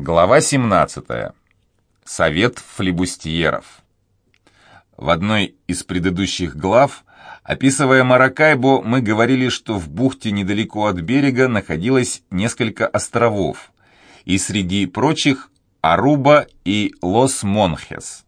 Глава 17. Совет флибустьеров. В одной из предыдущих глав, описывая Маракайбо, мы говорили, что в бухте недалеко от берега находилось несколько островов, и среди прочих Аруба и Лос-Монхес.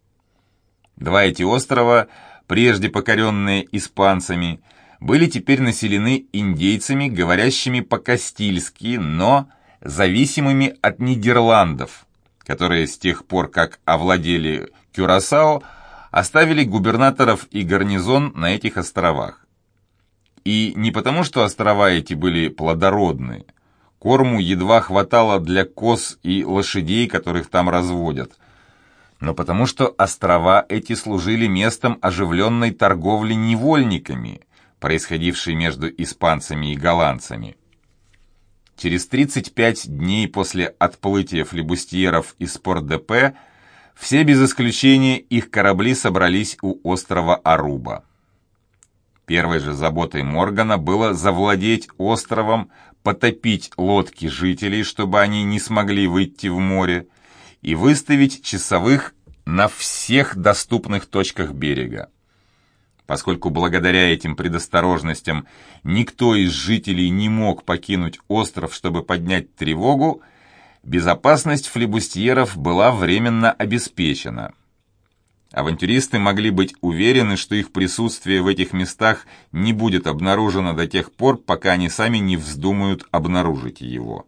Два эти острова, прежде покоренные испанцами, были теперь населены индейцами, говорящими по-кастильски, но зависимыми от Нидерландов, которые с тех пор, как овладели Кюрасао, оставили губернаторов и гарнизон на этих островах. И не потому, что острова эти были плодородны, корму едва хватало для коз и лошадей, которых там разводят, но потому что острова эти служили местом оживленной торговли невольниками, происходившей между испанцами и голландцами. Через 35 дней после отплытия флибустьеров из Порт-де-Пе все без исключения их корабли собрались у острова Аруба. Первой же заботой Моргана было завладеть островом, потопить лодки жителей, чтобы они не смогли выйти в море, и выставить часовых на всех доступных точках берега. Поскольку благодаря этим предосторожностям никто из жителей не мог покинуть остров, чтобы поднять тревогу, безопасность флибустьеров была временно обеспечена. Авантюристы могли быть уверены, что их присутствие в этих местах не будет обнаружено до тех пор, пока они сами не вздумают обнаружить его.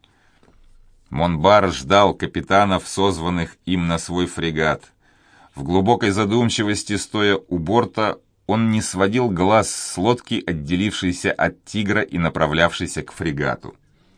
Монбар ждал капитанов, созванных им на свой фрегат. В глубокой задумчивости, стоя у борта, он не сводил глаз с лодки, отделившейся от «Тигра» и направлявшейся к фрегату.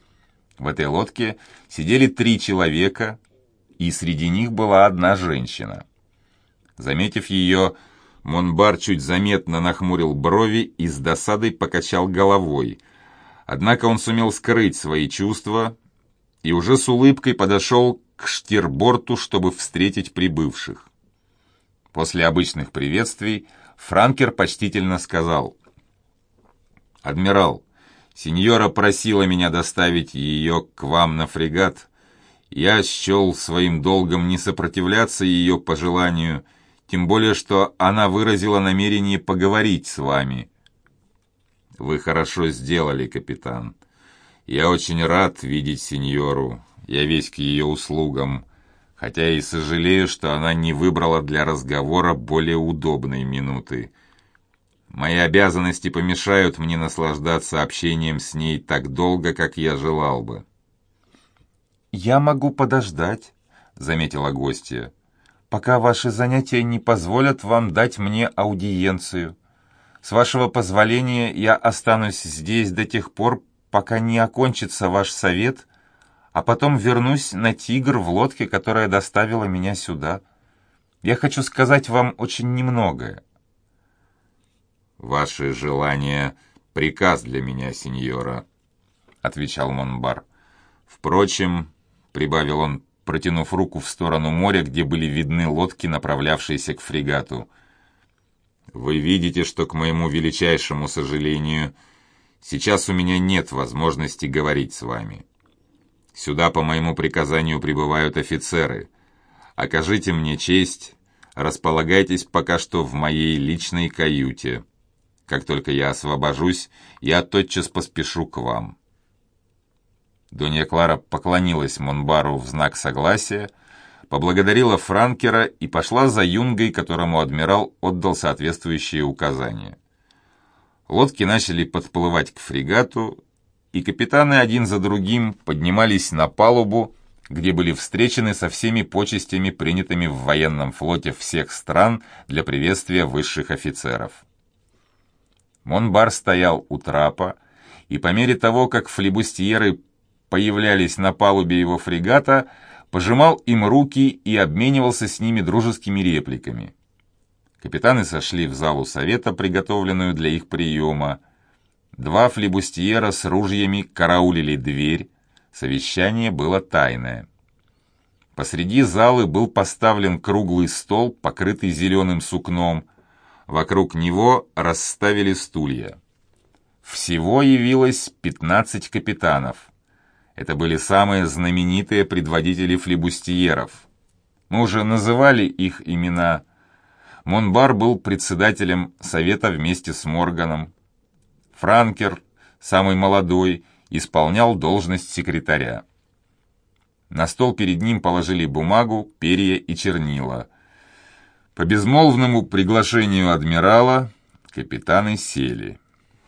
В этой лодке сидели 3 человека, и среди них была одна женщина. Заметив ее, Монбар чуть заметно нахмурил брови и с досадой покачал головой. Однако он сумел скрыть свои чувства и уже с улыбкой подошел к штирборту, чтобы встретить прибывших. После обычных приветствий Франкер почтительно сказал: «Адмирал, сеньора просила меня доставить ее к вам на фрегат. Я счел своим долгом не сопротивляться ее пожеланию, тем более, что она выразила намерение поговорить с вами». «Вы хорошо сделали, капитан. Я очень рад видеть сеньору. Я весь к ее услугам, хотя и сожалею, что она не выбрала для разговора более удобной минуты. Мои обязанности помешают мне наслаждаться общением с ней так долго, как я желал бы». «Я могу подождать», — заметила гостья, «пока ваши занятия не позволят вам дать мне аудиенцию. С вашего позволения я останусь здесь до тех пор, пока не окончится ваш совет, а потом вернусь на «Тигр» в лодке, которая доставила меня сюда. Я хочу сказать вам очень немногое». «Ваше желание — приказ для меня, сеньора», — отвечал Монбар. «Впрочем», — прибавил он, протянув руку в сторону моря, где были видны лодки, направлявшиеся к фрегату, «вы видите, что, к моему величайшему сожалению, сейчас у меня нет возможности говорить с вами. Сюда по моему приказанию прибывают офицеры. Окажите мне честь, располагайтесь пока что в моей личной каюте. Как только я освобожусь, я тотчас поспешу к вам». Донья Клара поклонилась Монбару в знак согласия, поблагодарила Франкера и пошла за юнгой, которому адмирал отдал соответствующие указания. Лодки начали подплывать к фрегату, и капитаны один за другим поднимались на палубу, где были встречены со всеми почестями, принятыми в военном флоте всех стран для приветствия высших офицеров. Монбар стоял у трапа, и по мере того, как флибустьеры появлялись на палубе его фрегата, пожимал им руки и обменивался с ними дружескими репликами. Капитаны сошли в залу совета, приготовленную для их приема. 2 флибустьера с ружьями караулили дверь. Совещание было тайное. Посреди залы был поставлен круглый стол, покрытый зеленым сукном. Вокруг него расставили стулья. Всего явилось 15 капитанов. Это были самые знаменитые предводители флибустьеров. Мы уже называли их имена. Монбар был председателем совета вместе с Морганом. Франкер, самый молодой, исполнял должность секретаря. На стол перед ним положили бумагу, перья и чернила. По безмолвному приглашению адмирала капитаны сели.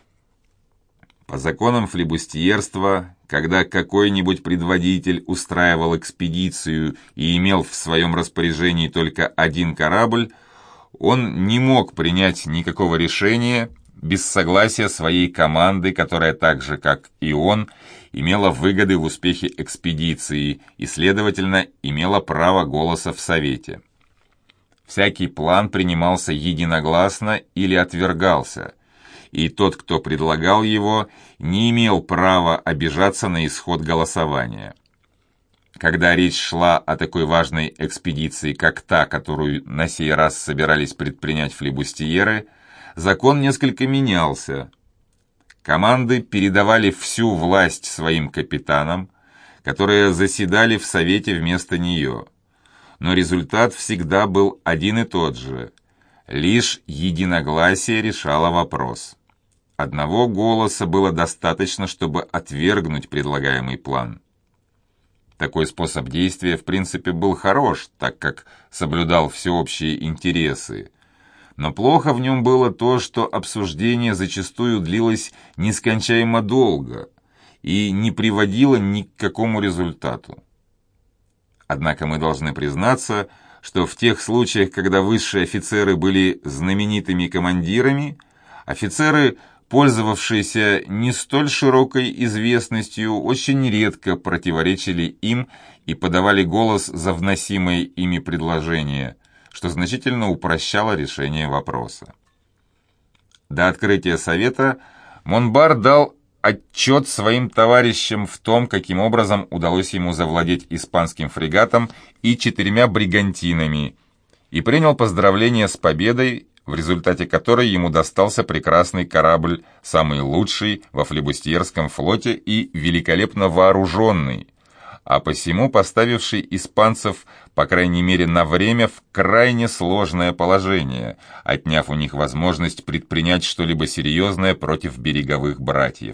По законам флибустьерства, когда какой-нибудь предводитель устраивал экспедицию и имел в своем распоряжении только один корабль, он не мог принять никакого решения без согласия своей команды, которая так же, как и он, имела выгоды в успехе экспедиции и, следовательно, имела право голоса в Совете. Всякий план принимался единогласно или отвергался, и тот, кто предлагал его, не имел права обижаться на исход голосования. Когда речь шла о такой важной экспедиции, как та, которую на сей раз собирались предпринять флибустьеры, закон несколько менялся. Команды передавали всю власть своим капитанам, которые заседали в Совете вместо нее. Но результат всегда был один и тот же. Лишь единогласие решало вопрос. Одного голоса было достаточно, чтобы отвергнуть предлагаемый план. Такой способ действия, в принципе, был хорош, так как соблюдал всеобщие интересы. Но плохо в нем было то, что обсуждение зачастую длилось нескончаемо долго и не приводило ни к какому результату. Однако мы должны признаться, что в тех случаях, когда высшие офицеры были знаменитыми командирами, офицеры, пользовавшиеся не столь широкой известностью, очень редко противоречили им и подавали голос за вносимые ими предложения, что значительно упрощало решение вопроса. До открытия Совета Монбар дал отчет своим товарищам в том, каким образом удалось ему завладеть испанским фрегатом и 4 бригантинами, и принял поздравления с победой, в результате которой ему достался прекрасный корабль, самый лучший во флибустьерском флоте и великолепно вооруженный, а посему поставивший испанцев, по крайней мере на время, в крайне сложное положение, отняв у них возможность предпринять что-либо серьезное против береговых братьев.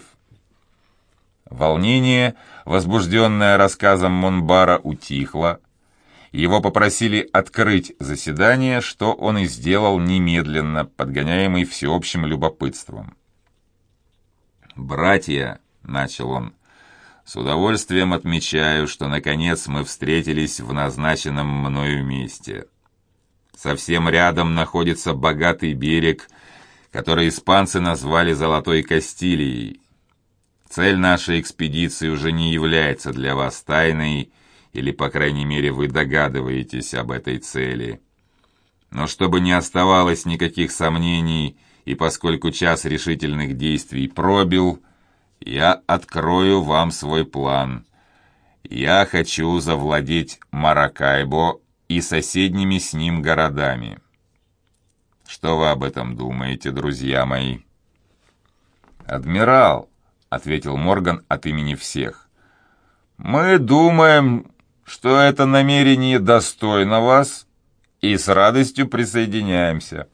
Волнение, возбужденное рассказом Монбара, утихло. Его попросили открыть заседание, что он и сделал немедленно, подгоняемый всеобщим любопытством. «Братья», — начал он, — «с удовольствием отмечаю, что, наконец, мы встретились в назначенном мною месте. Совсем рядом находится богатый берег, который испанцы назвали Золотой Кастилией. Цель нашей экспедиции уже не является для вас тайной, или, по крайней мере, вы догадываетесь об этой цели. Но чтобы не оставалось никаких сомнений, и поскольку час решительных действий пробил, я открою вам свой план. Я хочу завладеть Маракайбо и соседними с ним городами. Что вы об этом думаете, друзья мои?» «Адмирал», — ответил Морган от имени всех, — «мы думаем, что это намерение достойно вас, и с радостью присоединяемся».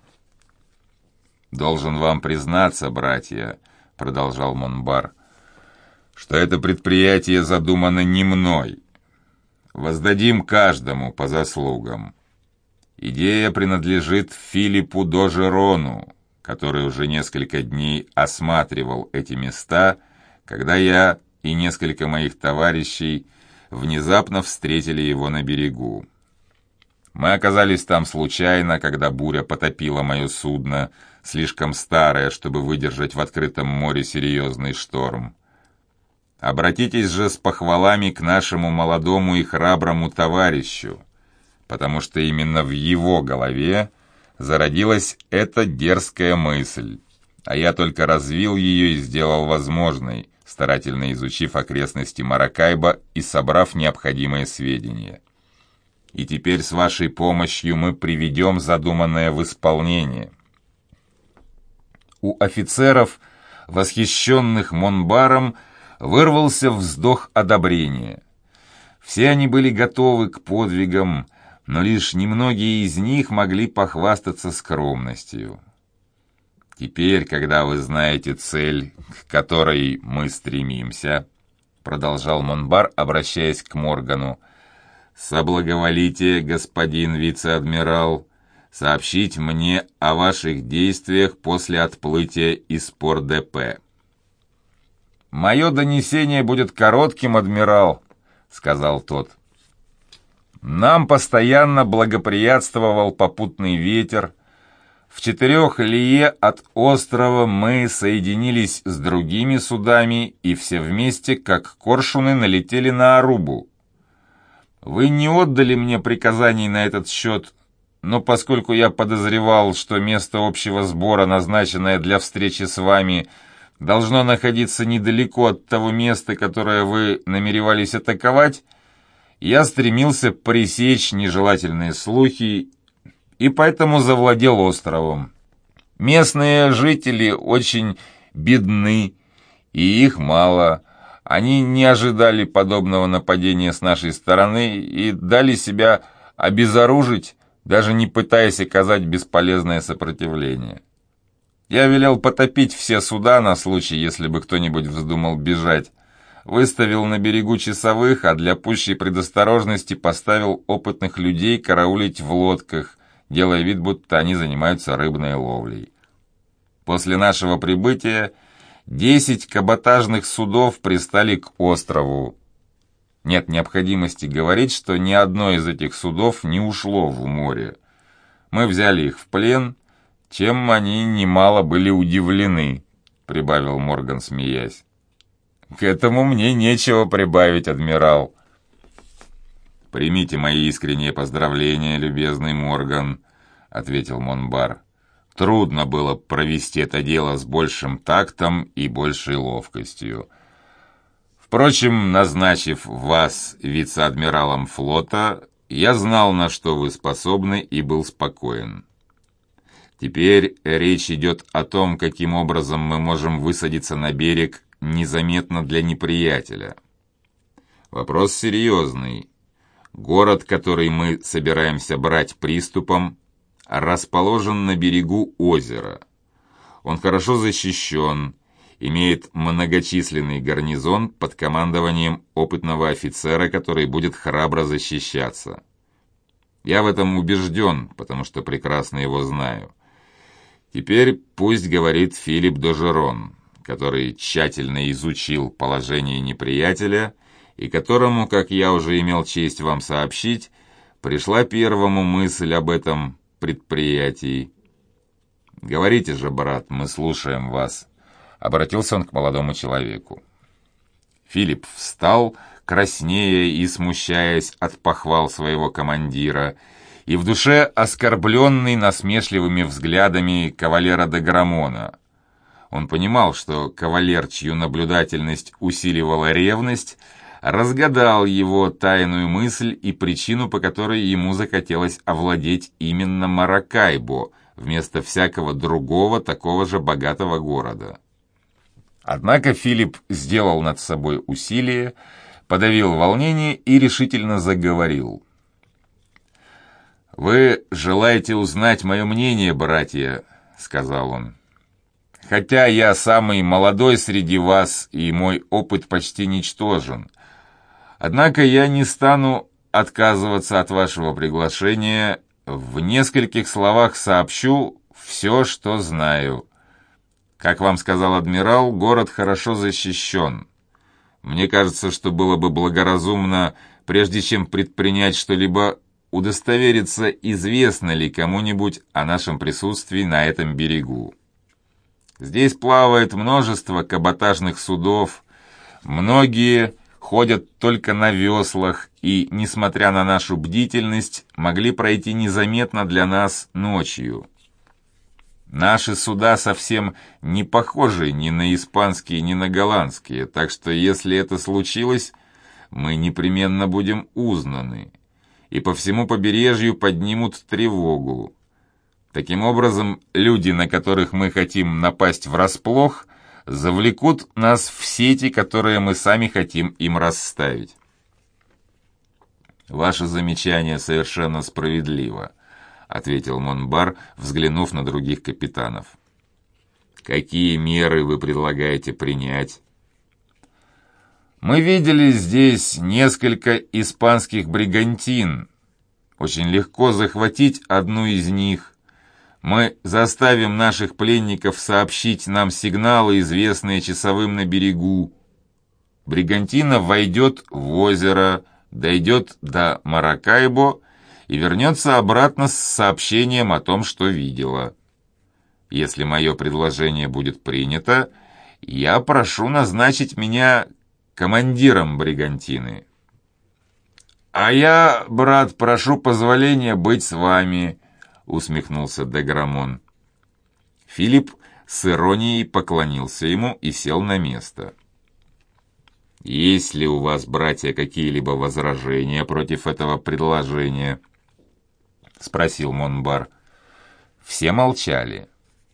«Должен вам признаться, братья», — продолжал Монбар, — «что это предприятие задумано не мной. Воздадим каждому по заслугам. Идея принадлежит Филиппу Дожерону, который уже несколько дней осматривал эти места, когда я и несколько моих товарищей внезапно встретили его на берегу. Мы оказались там случайно, когда буря потопила мое судно, слишком старое, чтобы выдержать в открытом море серьезный шторм. Обратитесь же с похвалами к нашему молодому и храброму товарищу, потому что именно в его голове зародилась эта дерзкая мысль, а я только развил ее и сделал возможной, старательно изучив окрестности Маракайбо и собрав необходимые сведения. И теперь с вашей помощью мы приведем задуманное в исполнение». У офицеров, восхищенных Монбаром, вырвался вздох одобрения. Все они были готовы к подвигам, но лишь немногие из них могли похвастаться скромностью. «Теперь, когда вы знаете цель, к которой мы стремимся», — продолжал Монбар, обращаясь к Моргану, «соблаговолите, господин вице-адмирал, сообщить мне о ваших действиях после отплытия из Пор-де-Пе». «Мое донесение будет коротким, адмирал», — сказал тот. «Нам постоянно благоприятствовал попутный ветер. В 4 лие от острова мы соединились с другими судами и все вместе, как коршуны, налетели на Арубу. Вы не отдали мне приказаний на этот счет, но поскольку я подозревал, что место общего сбора, назначенное для встречи с вами, должно находиться недалеко от того места, которое вы намеревались атаковать, я стремился пресечь нежелательные слухи и поэтому завладел островом. Местные жители очень бедны, и их мало. Они не ожидали подобного нападения с нашей стороны и дали себя обезоружить, даже не пытаясь оказать бесполезное сопротивление. Я велел потопить все суда на случай, если бы кто-нибудь вздумал бежать. Выставил на берегу часовых, а для пущей предосторожности поставил опытных людей караулить в лодках, делая вид, будто они занимаются рыбной ловлей. После нашего прибытия 10 каботажных судов пристали к острову. Нет необходимости говорить, что ни одно из этих судов не ушло в море. Мы взяли их в плен, чем они немало были удивлены, прибавил Морган, смеясь. К этому мне нечего прибавить, адмирал. Примите мои искренние поздравления, любезный Морган, ответил Монбар. Трудно было провести это дело с большим тактом и большей ловкостью. Впрочем, назначив вас вице-адмиралом флота, я знал, на что вы способны, и был спокоен. Теперь речь идет о том, каким образом мы можем высадиться на берег незаметно для неприятеля. Вопрос серьезный. Город, который мы собираемся брать приступом, расположен на берегу озера. Он хорошо защищен, имеет многочисленный гарнизон под командованием опытного офицера, который будет храбро защищаться. Я в этом убежден, потому что прекрасно его знаю. Теперь пусть говорит Филипп Дожерон, который тщательно изучил положение неприятеля и которому, как я уже имел честь вам сообщить, пришла первому мысль об этом предприятии. «Говорите же, брат, мы слушаем вас», — обратился он к молодому человеку. Филипп встал, краснея и смущаясь от похвал своего командира, и в душе оскорбленный насмешливыми взглядами кавалера де Грамона. Он понимал, что кавалер, чью наблюдательность усиливала ревность, разгадал его тайную мысль и причину, по которой ему захотелось овладеть именно Маракайбо, вместо всякого другого такого же богатого города. Однако Филипп сделал над собой усилие, подавил волнение и решительно заговорил. «Вы желаете узнать мое мнение, братья?» — сказал он. «Хотя я самый молодой среди вас, и мой опыт почти ничтожен. Однако я не стану отказываться от вашего приглашения. В нескольких словах сообщу все, что знаю. Как вам сказал адмирал, город хорошо защищен. Мне кажется, что было бы благоразумно, прежде чем предпринять что-либо, удостовериться, известно ли кому-нибудь о нашем присутствии на этом берегу. Здесь плавает множество каботажных судов, многие ходят только на веслах и, несмотря на нашу бдительность, могли пройти незаметно для нас ночью. Наши суда совсем не похожи ни на испанские, ни на голландские, так что если это случилось, мы непременно будем узнаны, и по всему побережью поднимут тревогу. Таким образом, люди, на которых мы хотим напасть врасплох, завлекут нас в сети, которые мы сами хотим им расставить. «Ваше замечание совершенно справедливо», — ответил Монбар, взглянув на других капитанов. «Какие меры вы предлагаете принять?» «Мы видели здесь несколько испанских бригантин. Очень легко захватить одну из них. Мы заставим наших пленников сообщить нам сигналы, известные часовым на берегу. Бригантина войдет в озеро, дойдет до Маракайбо и вернется обратно с сообщением о том, что видела. Если мое предложение будет принято, я прошу назначить меня командиром бригантины. А я, брат, прошу позволения быть с вами», — усмехнулся де Грамон. Филипп с иронией поклонился ему и сел на место. «Есть ли у вас, братья, какие-либо возражения против этого предложения?» — спросил Монбар. Все молчали.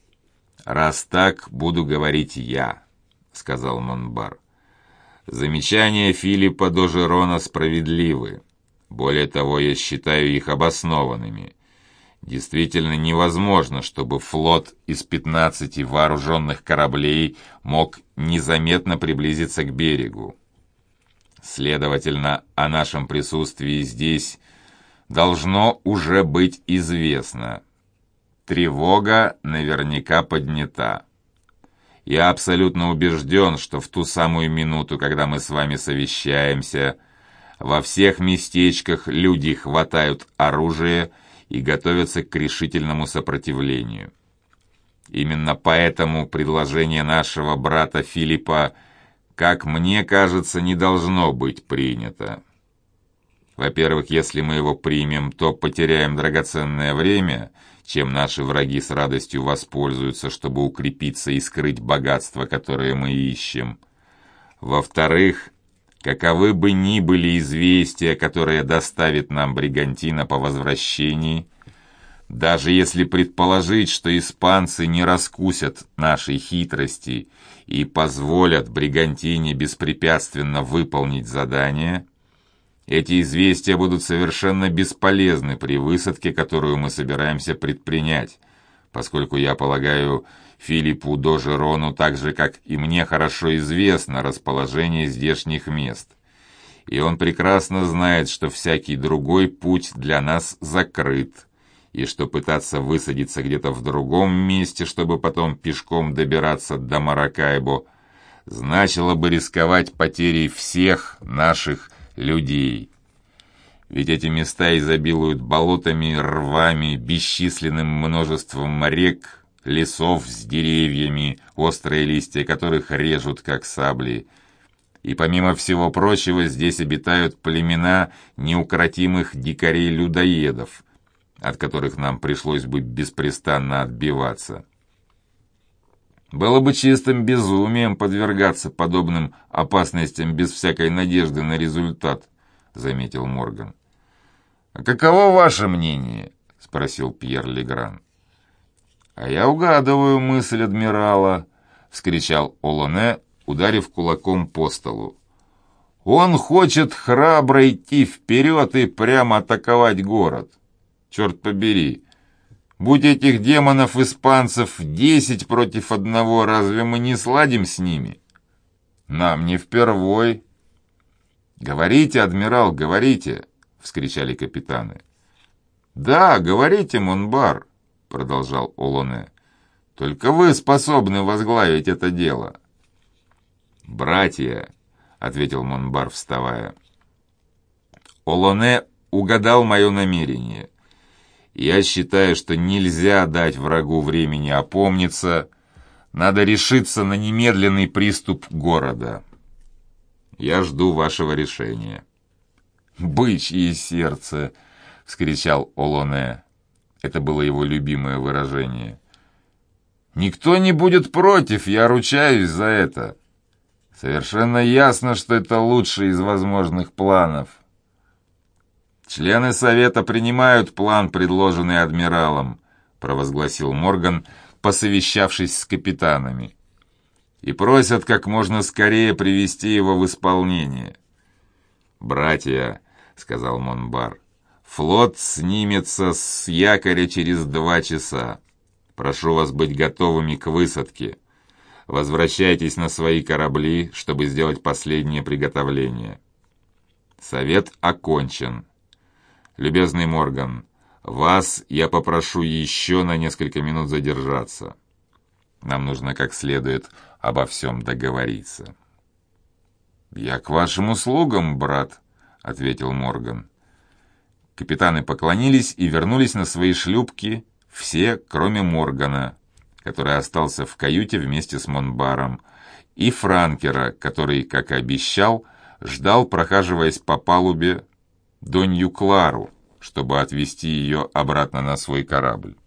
«Раз так, буду говорить я», — сказал Монбар. «Замечания Филиппа Дожерона справедливы. Более того, я считаю их обоснованными. Действительно невозможно, чтобы флот из 15 вооруженных кораблей мог незаметно приблизиться к берегу. Следовательно, о нашем присутствии здесь должно уже быть известно. Тревога наверняка поднята. Я абсолютно убежден, что в ту самую минуту, когда мы с вами совещаемся, во всех местечках люди хватают оружие и готовятся к решительному сопротивлению. Именно поэтому предложение нашего брата Филиппа, как мне кажется, не должно быть принято. Во-первых, если мы его примем, то потеряем драгоценное время, чем наши враги с радостью воспользуются, чтобы укрепиться и скрыть богатство, которое мы ищем. Во-вторых, каковы бы ни были известия, которые доставит нам бригантина по возвращении, даже если предположить, что испанцы не раскусят нашей хитрости и позволят бригантине беспрепятственно выполнить задание, эти известия будут совершенно бесполезны при высадке, которую мы собираемся предпринять, поскольку, я полагаю, Филиппу Дожерону, так же, как и мне, хорошо известно расположение здешних мест. И он прекрасно знает, что всякий другой путь для нас закрыт, и что пытаться высадиться где-то в другом месте, чтобы потом пешком добираться до Маракайбо, значило бы рисковать потерей всех наших людей. Ведь эти места изобилуют болотами, рвами, бесчисленным множеством рек, лесов с деревьями, острые листья которых режут, как сабли. И помимо всего прочего, здесь обитают племена неукротимых дикарей-людоедов, от которых нам пришлось бы беспрестанно отбиваться. Было бы чистым безумием подвергаться подобным опасностям без всякой надежды на результат, заметил Морган. «А каково ваше мнение?» — спросил Пьер Легран. «А я угадываю мысль адмирала», — вскричал Олоне, ударив кулаком по столу. «Он хочет храбро идти вперед и прямо атаковать город. Черт побери! Будь этих демонов-испанцев 10 против 1, разве мы не сладим с ними? Нам не впервой». «Говорите, адмирал, говорите!» — вскричали капитаны. «Да, говорите, Монбар», — продолжал Олоне. «Только вы способны возглавить это дело». «Братья», — ответил Монбар, вставая. «Олоне угадал мое намерение. Я считаю, что нельзя дать врагу времени опомниться. Надо решиться на немедленный приступ города. Я жду вашего решения». «Бычье сердце!» — вскричал Олоне. Это было его любимое выражение. «Никто не будет против, я ручаюсь за это. Совершенно ясно, что это лучший из возможных планов. Члены Совета принимают план, предложенный адмиралом», — провозгласил Морган, посовещавшись с капитанами. и просят как можно скорее привести его в исполнение. «Братья», — сказал Монбар, — «флот снимется с якоря через 2 часа. Прошу вас быть готовыми к высадке. Возвращайтесь на свои корабли, чтобы сделать последнее приготовление. Совет окончен. Любезный Морган, вас я попрошу еще на несколько минут задержаться. Нам нужно как следует обо всем договориться». «Я к вашим услугам, брат», — ответил Морган. Капитаны поклонились и вернулись на свои шлюпки, все, кроме Моргана, который остался в каюте вместе с Монбаром, и Франкера, который, как и обещал, ждал, прохаживаясь по палубе, Донью Клару, чтобы отвезти ее обратно на свой корабль.